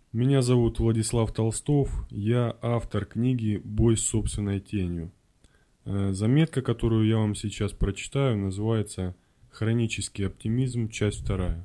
Меня зовут Владислав Толстов, я автор книги «Бой с собственной тенью». Заметка, которую я вам сейчас прочитаю, называется «Хронический оптимизм. Часть вторая».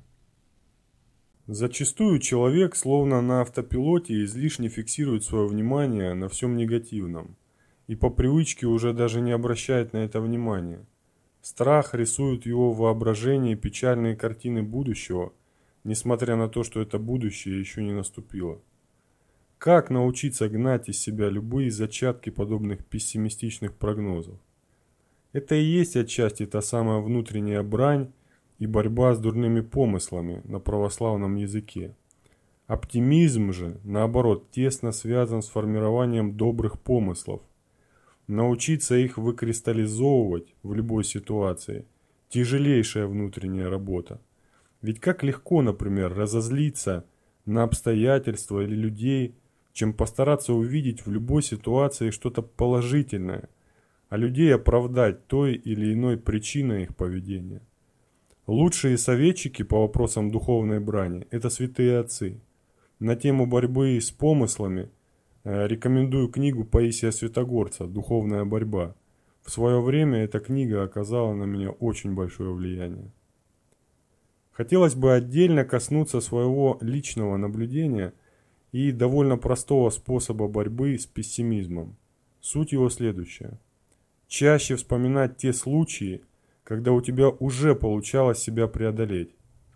Зачастую человек, словно на автопилоте, излишне фиксирует свое внимание на всем негативном и по привычке уже даже не обращает на это внимания. Страх рисует в его воображении печальные картины будущего, несмотря на то, что это будущее еще не наступило. Как научиться гнать из себя любые зачатки подобных пессимистичных прогнозов? Это и есть отчасти та самая внутренняя брань и борьба с дурными помыслами на православном языке. Оптимизм же, наоборот, тесно связан с формированием добрых помыслов. Научиться их выкристаллизовывать в любой ситуации – тяжелейшая внутренняя работа. Ведь как легко, например, разозлиться на обстоятельства или людей, чем постараться увидеть в любой ситуации что-то положительное, а людей оправдать той или иной причиной их поведения. Лучшие советчики по вопросам духовной брани – это святые отцы. На тему борьбы с помыслами рекомендую книгу Паисия Святогорца «Духовная борьба». В свое время эта книга оказала на меня очень большое влияние. Хотелось бы отдельно коснуться своего личного наблюдения и довольно простого способа борьбы с пессимизмом. Суть его следующая. Чаще вспоминать те случаи, когда у тебя уже получалось себя преодолеть.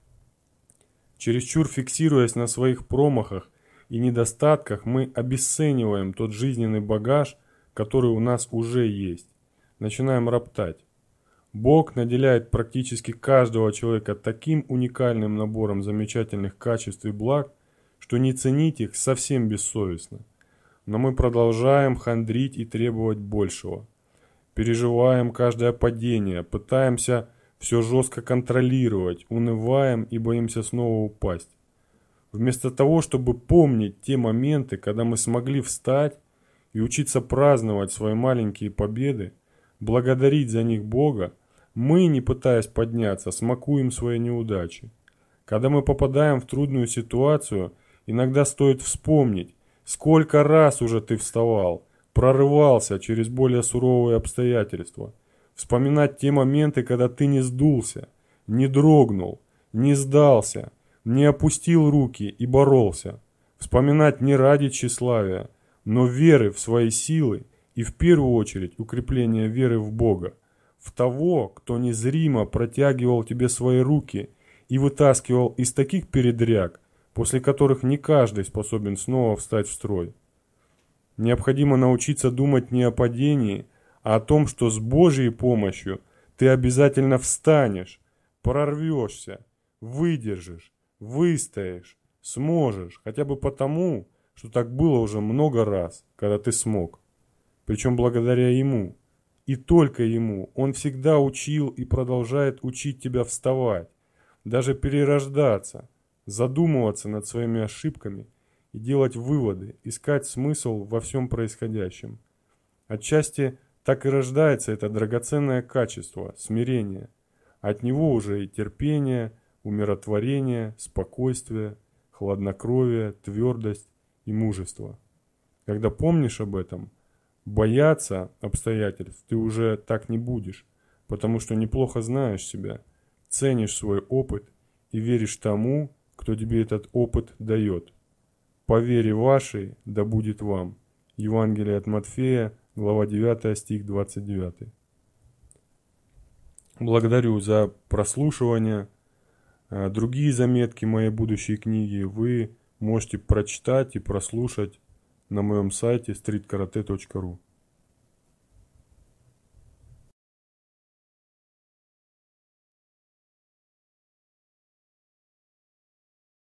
Чересчур фиксируясь на своих промахах и недостатках, мы обесцениваем тот жизненный багаж, который у нас уже есть. Начинаем роптать. Бог наделяет практически каждого человека таким уникальным набором замечательных качеств и благ, что не ценить их совсем бессовестно. Но мы продолжаем хандрить и требовать большего. Переживаем каждое падение, пытаемся все жестко контролировать, унываем и боимся снова упасть. Вместо того, чтобы помнить те моменты, когда мы смогли встать и учиться праздновать свои маленькие победы, благодарить за них Бога, мы, не пытаясь подняться, смакуем свои неудачи. Когда мы попадаем в трудную ситуацию, иногда стоит вспомнить, сколько раз уже ты вставал, прорывался через более суровые обстоятельства. Вспоминать те моменты, когда ты не сдулся, не дрогнул, не сдался, не опустил руки и боролся. Вспоминать не ради тщеславия, но веры в свои силы и в первую очередь укрепление веры в Бога, в того, кто незримо протягивал тебе свои руки и вытаскивал из таких передряг, после которых не каждый способен снова встать в строй. Необходимо научиться думать не о падении, а о том, что с Божьей помощью ты обязательно встанешь, прорвешься, выдержишь, выстоишь, сможешь, хотя бы потому, что так было уже много раз, когда ты смог. Причем благодаря Ему. И только Ему. Он всегда учил и продолжает учить тебя вставать, даже перерождаться, задумываться над своими ошибками и делать выводы, искать смысл во всем происходящем. Отчасти так и рождается это драгоценное качество – смирение. От него уже и терпение, умиротворение, спокойствие, хладнокровие, твердость и мужество. Когда помнишь об этом, бояться обстоятельств ты уже так не будешь, потому что неплохо знаешь себя, ценишь свой опыт и веришь тому, кто тебе этот опыт дает. По вере вашей да будет вам. Евангелие от Матфея, глава 9, стих 29. Благодарю за прослушивание. Другие заметки моей будущей книги вы можете прочитать и прослушать на моем сайте streetkarate.ru.